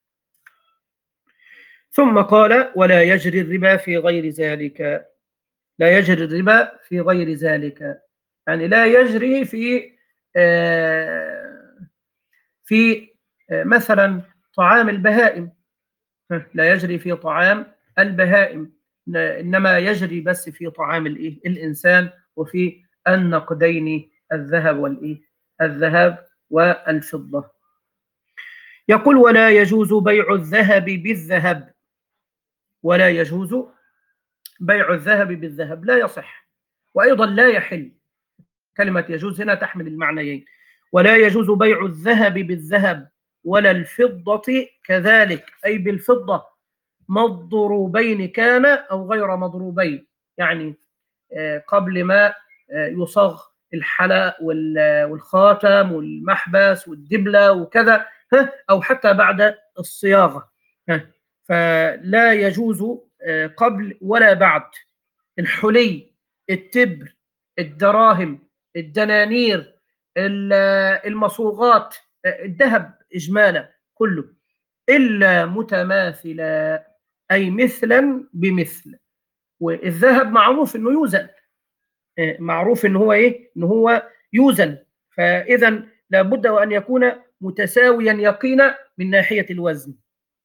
S1: ثم قال ولا يجري الربا في غير ذلك، لا يجري الربا في غير ذلك، يعني لا يجري في آه في آه مثلا طعام البهائم، لا يجري في طعام البهائم، إنما يجري بس في طعام الإيه؟ الإنسان، وفي النقدين الذهب والإيه؟ الذهب والفضة. يقول ولا يجوز بيع الذهب بالذهب، ولا يجوز بيع الذهب بالذهب، لا يصح، وأيضا لا يحل. كلمة يجوز هنا تحمل المعنيين، ولا يجوز بيع الذهب بالذهب ولا الفضة كذلك، أي بالفضة مضروبين كان أو غير مضروبين، يعني قبل ما يصاغ الحلق والخاتم والمحبس والدبلة وكذا، أو حتى بعد الصياغة، فلا يجوز قبل ولا بعد. الحلي، التبر، الدراهم، الدنانير، المصوغات، الذهب إجمالا كله، إلا متماثلا، أي مثلا بمثل. والذهب معروف إنه يوزن، معروف إنه هو إيه؟ إنه هو يوزن، فإذا لابد وأن يكون متساويا يقينا من ناحية الوزن،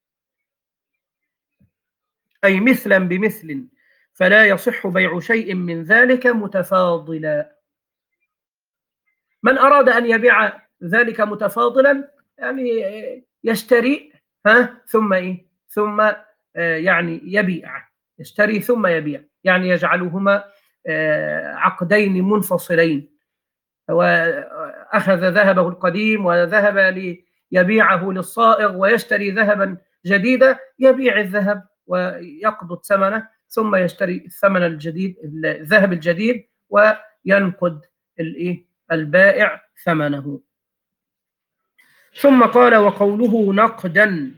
S1: أي مثلا بمثل، فلا يصح بيع شيء من ذلك متفاضلا. من أراد أن يبيع ذلك متفاضلا يعني يشتري، ها ثم إيه؟ ثم آه يعني يبيع، يشتري ثم يبيع، يعني يجعلهما آه عقدين منفصلين. هو أخذ ذهبه القديم وذهب ليبيعه للصائغ ويشتري ذهبا جديدا، يبيع الذهب ويقبض ثمنه ثم يشتري الثمن الجديد، الذهب الجديد، وينقد الايه؟ البائع ثمنه. ثم قال وقوله نقدا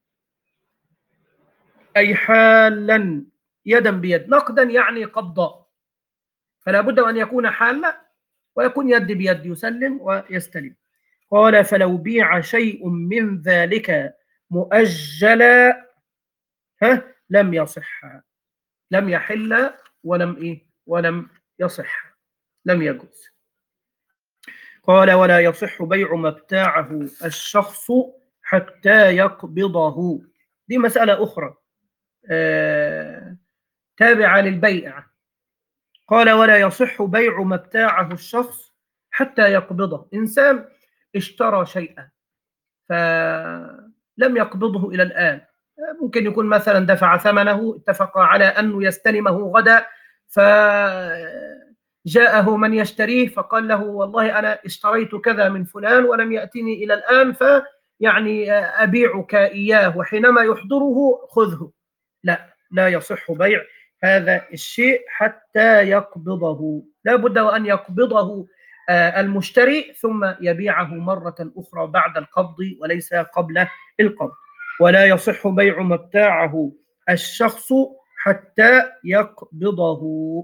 S1: أي حالا يدا بيد، نقدا يعني قبضا، فلا بد أن يكون حالا ويكون يد بيد، يسلم ويستلم. قال فلو بيع شيء من ذلك مؤجلا ها لم يصح، لم يحل ولم إيه؟ ولم يصح، لم يجوز. قال ولا يصح بيع ما ابتاعه الشخص حتى يقبضه، دي مسألة أخرى. آه تابعة للبيع. قال ولا يصح بيع ما ابتاعه الشخص حتى يقبضه. إنسان اشترى شيئا فلم يقبضه إلى الآن، ممكن يكون مثلا دفع ثمنه، اتفق على أنه يستلمه غدا، فجاءه من يشتريه فقال له والله أنا اشتريت كذا من فلان ولم يأتني إلى الآن، فيعني أبيعك إياه وحينما يحضره خذه. لا، لا يصح بيع هذا الشيء حتى يقبضه، لا بد وأن يقبضه المشتري ثم يبيعه مرة أخرى بعد القبض وليس قبل القبض. ولا يصح بيع ما ابتاعه الشخص حتى يقبضه،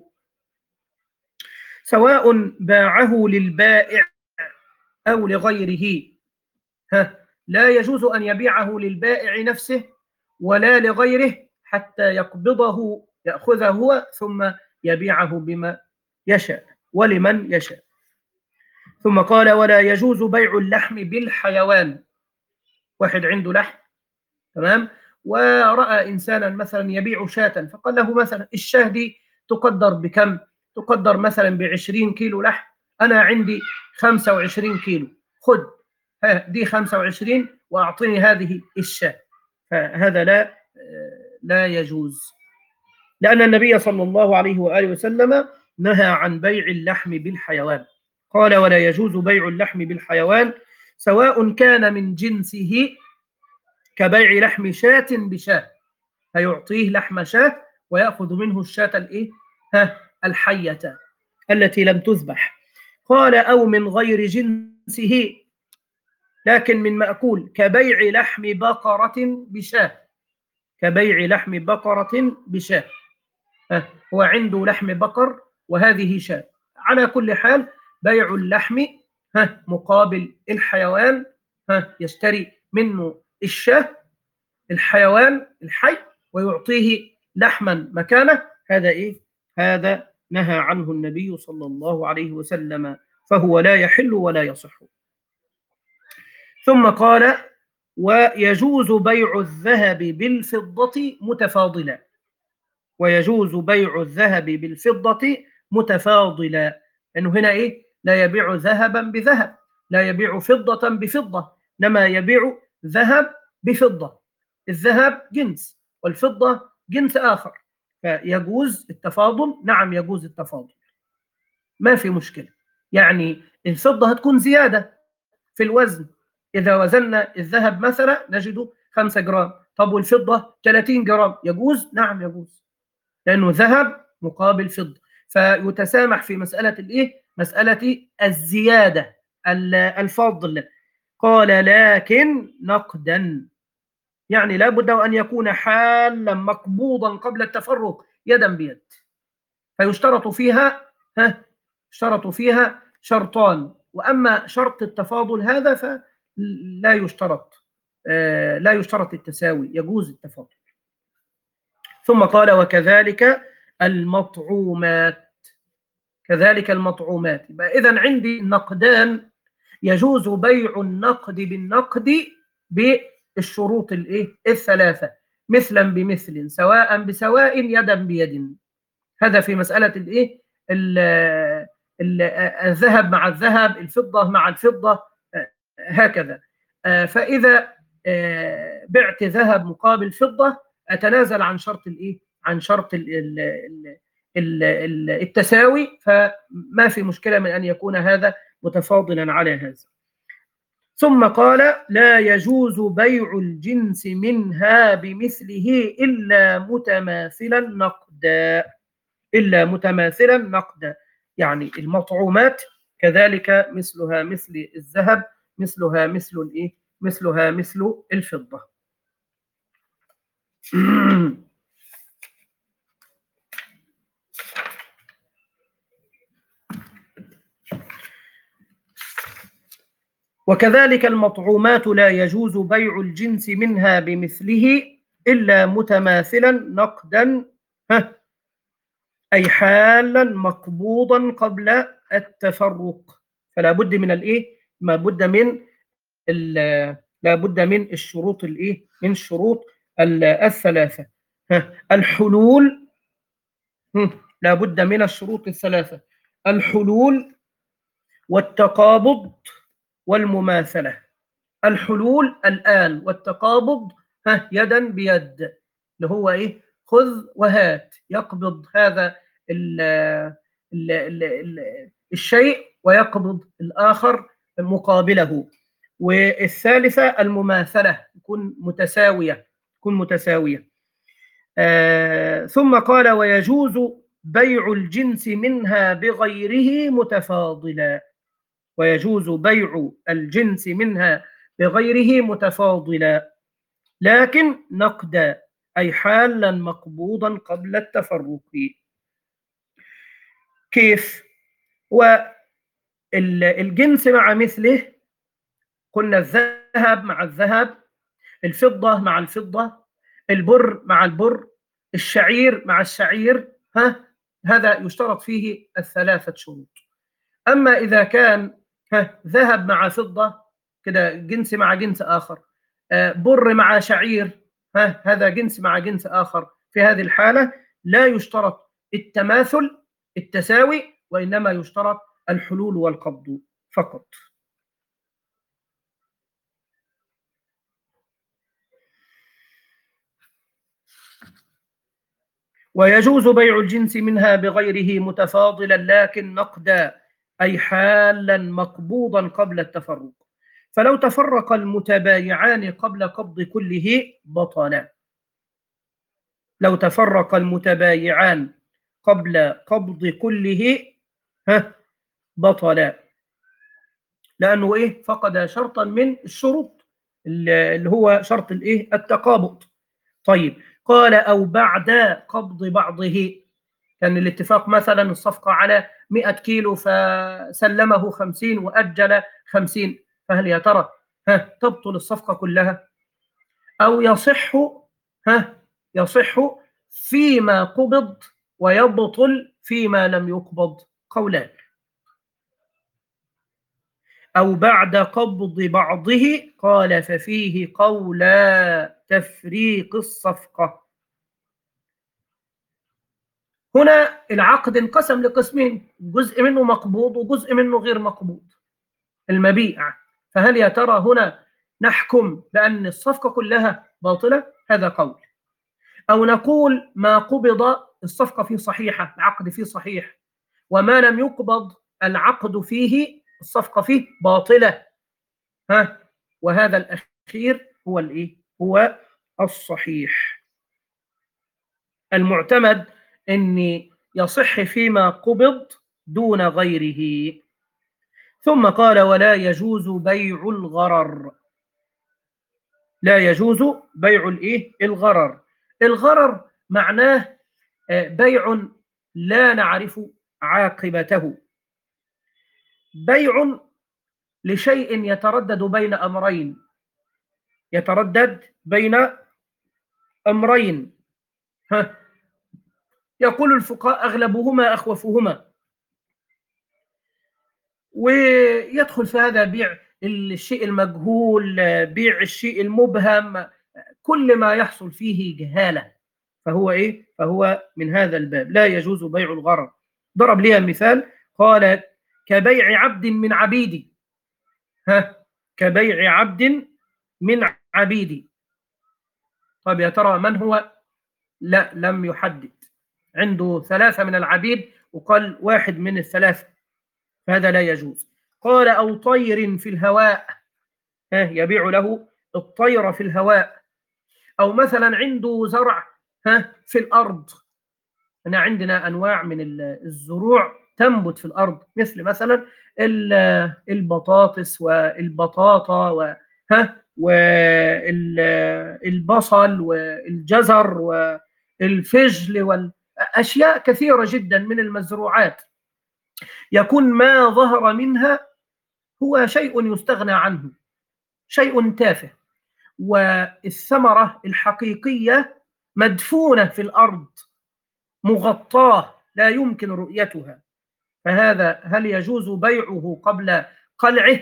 S1: سواء باعه للبائع أو لغيره. ها، لا يجوز أن يبيعه للبائع نفسه ولا لغيره حتى يقبضه، يأخذه هو ثم يبيعه بما يشاء ولمن يشاء. ثم قال ولا يجوز بيع اللحم بالحيوان. واحد عنده لحم، تمام، ورأى إنسانا مثلا يبيع شاة فقال له مثلا الشاة دي تقدر بكم؟ تقدر مثلا بعشرين كيلو لحم، أنا عندي خمسة وعشرين كيلو، خذ دي خمسة وعشرين وأعطني هذه الشاة. فهذا لا لا يجوز، لأن النبي صلى الله عليه وآله وسلم نهى عن بيع اللحم بالحيوان. قال ولا يجوز بيع اللحم بالحيوان سواء كان من جنسه كبيع لحم شاة بشاة، فيعطيه لحم شاة ويأخذ منه الشاة الإيه؟ ها، الحية التي لم تذبح. قال أو من غير جنسه لكن من مأكول كبيع لحم بقرة بشاة، كبيع لحم بقرة بشاة، ها، هو عنده لحم بقر وهذه شاة. على كل حال بيع اللحم ها مقابل الحيوان، ها، يشتري منه الشاة الحيوان الحي ويعطيه لحما مكانه، هذا إيه؟ هذا نهى عنه النبي صلى الله عليه وسلم، فهو لا يحل ولا يصح. ثم قال ويجوز بيع الذهب بالفضة متفاضلا. ويجوز بيع الذهب بالفضة متفاضلا، لأنه هنا إيه؟ لا يبيع ذهبا بذهب، لا يبيع فضة بفضة، إنما يبيع ذهب بفضة. الذهب جنس والفضة جنس آخر، فيجوز التفاضل. نعم يجوز التفاضل، ما في مشكلة. يعني الفضة هتكون زيادة في الوزن، إذا وزننا الذهب مثلا نجده خمسة جرام، طب والفضة ثلاثين جرام، يجوز؟ نعم يجوز، لأنه ذهب مقابل فضة، فيتسامح في مسألة الإيه؟ مسألة الزيادة الفضل. قال لكن نقدا، يعني لا بد أن يكون حالا مقبوضا قبل التفرق يدا بيد، فيشترط فيها ها اشترطوا فيها شرطان، وأما شرط التفاضل هذا فلا يشترط، آه لا يشترط التساوي، يجوز التفاضل. ثم قال وكذلك المطعومات، كذلك المطعومات. يبقى إذن عندي نقدان، يجوز بيع النقد بالنقد بالشروط الايه الثلاثة، مثلا بمثل سواء بسواء يدا بيد. هذا في مسألة الايه الذهب مع الذهب، الفضة مع الفضة، هكذا. فإذا بعت ذهب مقابل فضة أتنازل عن شرط الايه عن شرط التساوي، فما في مشكلة من أن يكون هذا متفاضلا على هذا. ثم قال لا يجوز بيع الجنس منها بمثله إلا متماثلا نقدا، إلا متماثلا نقدا، يعني المطعومات كذلك مثلها مثل الذهب، مثلها مثل الإيه؟ مثلها مثل الفضة. وكذلك المطعومات لا يجوز بيع الجنس منها بمثله إلا متماثلا نقدا، أي حالا مقبوضا قبل التفرق. فلا بد من الإيه؟ ما بد من لا بد من الشروط الإيه؟ من الشروط الثلاثة. الحلول لا بد من الشروط الثلاثة: الحلول والتقابض والمماثلة. الحلول الآن، والتقابض ها يدا بيد، اللي هو إيه؟ خذ وهات، يقبض هذا ال ال ال ال الشيء ويقبض الآخر مقابله. والثالثة المماثلة، تكون متساوية، تكون متساوية. آه ثم قال: ويجوز بيع الجنس منها بغيره متفاضلا. ويجوز بيع الجنس منها بغيره متفاضلا، لكن نقدا، أي حالا مقبوضا قبل التفرق. كيف؟ والجنس مع مثله، قلنا الذهب مع الذهب، الفضة مع الفضة، البر مع البر، الشعير مع الشعير، ها هذا يشترط فيه الثلاثة شروط. أما إذا كان ها ذهب مع فضة، كده جنس مع جنس آخر، بر مع شعير، ها هذا جنس مع جنس آخر، في هذه الحالة لا يشترط التماثل التساوي، وإنما يشترط الحلول والقبض فقط. ويجوز بيع الجنس منها بغيره متفاضلا، لكن نقدا، أي حالا مقبوضا قبل التفرق. فلو تفرق المتبايعان قبل قبض كله بطلا. لو تفرق المتبايعان قبل قبض كله ها بطلا، لأنه إيه؟ فقد شرطا من الشروط، اللي هو شرط الإيه؟ التقابض. طيب، قال: أو بعد قبض بعضه. كان الاتفاق مثلا الصفقة على مئة كيلو، فسلمه خمسين وأجل خمسين، فهل يا ترى ها تبطل الصفقة كلها، أو يصح ها يصح فيما قبض ويبطل فيما لم يقبض؟ قولان. أو بعد قبض بعضه، قال: ففيه قولا تفريق الصفقة. هنا العقد انقسم لقسمين، جزء منه مقبوض وجزء منه غير مقبوض، المبيع. فهل يا ترى هنا نحكم بأن الصفقة كلها باطلة؟ هذا قول. أو نقول ما قبض الصفقة فيه صحيحة، العقد فيه صحيح، وما لم يقبض العقد فيه، الصفقة فيه باطلة. ها وهذا الأخير هو الإيه؟ هو الصحيح. المعتمد أن يصح فيما قبض دون غيره. ثم قال: ولا يجوز بيع الغرر. لا يجوز بيع الإيه؟ الغرر. الغرر معناه بيع لا نعرف عاقبته، بيع لشيء يتردد بين أمرين، يتردد بين أمرين ها يقول الفقهاء أغلبهما أخوفهما، ويدخل في هذا بيع الشيء المجهول، بيع الشيء المبهم، كل ما يحصل فيه جهالة، فهو إيه؟ فهو من هذا الباب. لا يجوز بيع الغرر. ضرب لي مثال، قال: كبيع عبد من عبيدي. ها كبيع عبد من عبيدي. طب يا ترى من هو؟ لا، لم يحدد، عنده ثلاثة من العبيد وقال واحد من الثلاثة، فهذا لا يجوز. قال: أو طير في الهواء. ها يبيع له الطير في الهواء. أو مثلا عنده زرع ها في الأرض، هنا عندنا أنواع من الزروع تنبت في الأرض، مثل مثلا البطاطس والبطاطا وها والبصل والجزر والفجل والأشياء كثيرة جدا من المزروعات، يكون ما ظهر منها هو شيء يستغنى عنه، شيء تافه، والثمرة الحقيقية مدفونة في الأرض مغطاة لا يمكن رؤيتها، فهذا هل يجوز بيعه قبل قلعه؟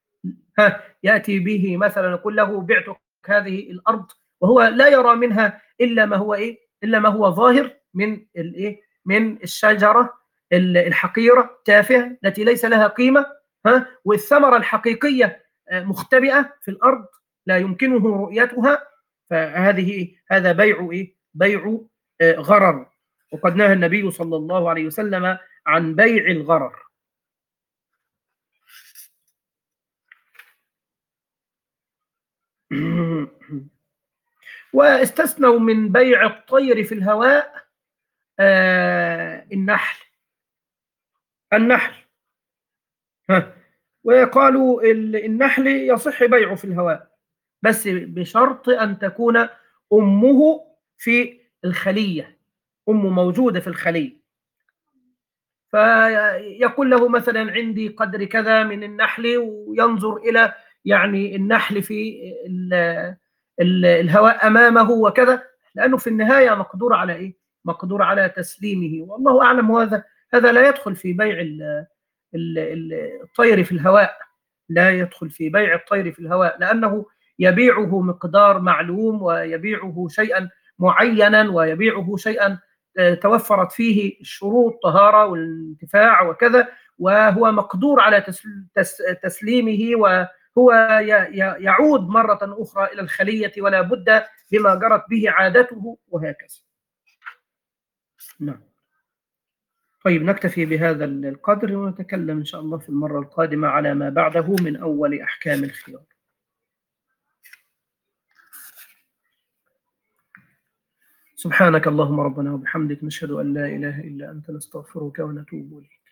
S1: ها يأتي به مثلا يقول له: بعتك هذه الأرض، وهو لا يرى منها إلا ما هو إيه إلا ما هو ظاهر من الإيه من الشجرة الحقيرة التافهة التي ليس لها قيمة، ها والثمرة الحقيقية مختبئة في الأرض لا يمكنه رؤيتها، فهذه هذا بيع إيه بيع غرر. وقد نهى النبي صلى الله عليه وسلم عن بيع الغرر. واستثنوا من بيع الطير في الهواء آه النحل النحل ها وقالوا النحل يصح بيعه في الهواء، بس بشرط أن تكون أمه في الخلية، أمه موجودة في الخلية، فيقول له مثلا عندي قدر كذا من النحل، وينظر إلى يعني النحل في ال ال الهواء أمامه وكذا، لأنه في النهاية مقدور على إيه؟ مقدور على تسليمه، والله أعلم. هذا هذا لا يدخل في بيع ال ال الطير في الهواء، لا يدخل في بيع الطير في الهواء، لأنه يبيعه مقدار معلوم، ويبيعه شيئا معينا، ويبيعه شيئا توفرت فيه الشروط طهارة والانتفاع وكذا، وهو مقدور على تسليمه، وهو يعود مرة أخرى إلى الخلية ولا بد بما جرت به عادته، وهكذا. نعم. طيب نكتفي بهذا القدر، ونتكلم إن شاء الله في المرة القادمة على ما بعده من أول أحكام الخيار. سبحانك اللهم ربنا وبحمدك، نشهد أن لا إله إلا أنت، نستغفرك ونتوب إليك.